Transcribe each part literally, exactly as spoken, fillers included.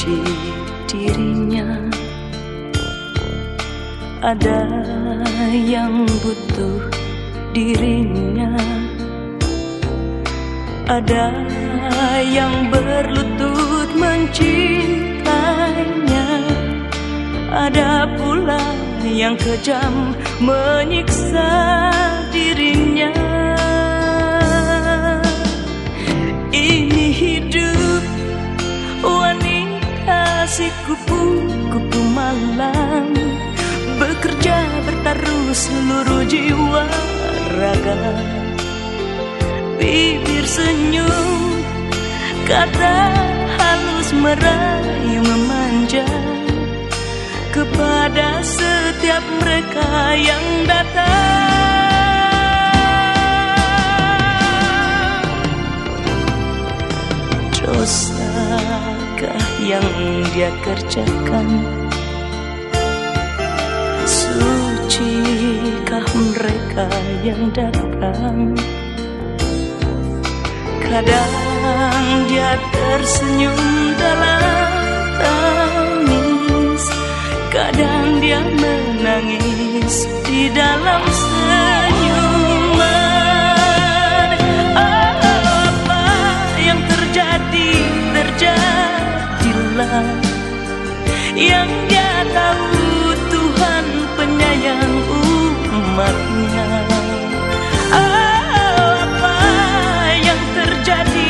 benci dirinya. Ada yang butuh dirinya, ada yang berlutut mencintainya, ada pula yang kejam menyiksa dirinya. Ini hidup wanita si kupu-kupu malam, bekerja bertaruh seluruh jiwa raga. Bibir senyum, kata halus merayu memanja kepada setiap mereka yang datang. Dosakah yang dia kerjakan? Sucikah mereka yang datang? Kadang dia tersenyum dalam tangis, kadang dia menangis di dalam senyuman. Apa yang terjadi, terjadilah. Yang dia tahu Tuhan penyayang umatnya. Apa yang terjadi,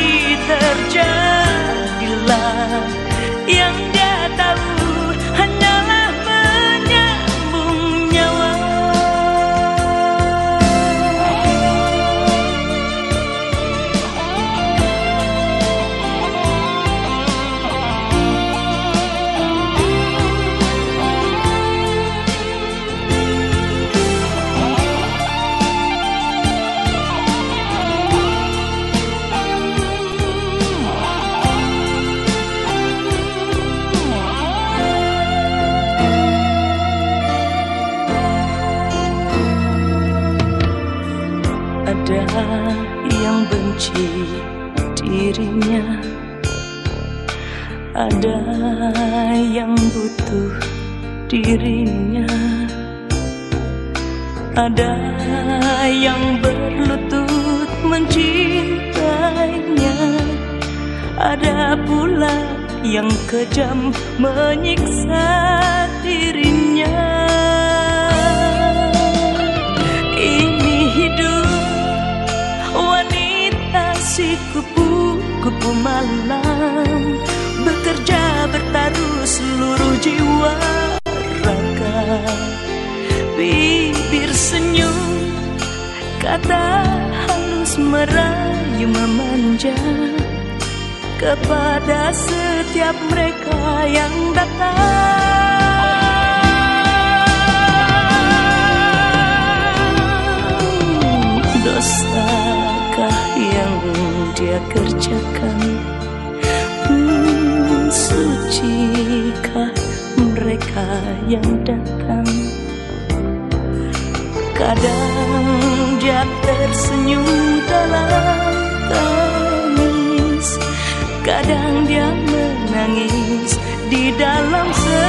terjadilah. Yang dia tahu hanyalah menyambung nyawa. Ada yang benci dirinya, ada yang butuh dirinya, ada yang berlutut mencintainya, ada pula yang kejam menyiksa dirinya. Si kupu-kupu malam, bekerja bertaruh seluruh jiwa raga. Bibir senyum, kata halus merayu memanja kepada setiap mereka yang datang. Dosakah yang dia kerjakan? Hmm, sucikah mereka yang datang? Kadang dia tersenyum dalam tangis, kadang dia menangis di dalam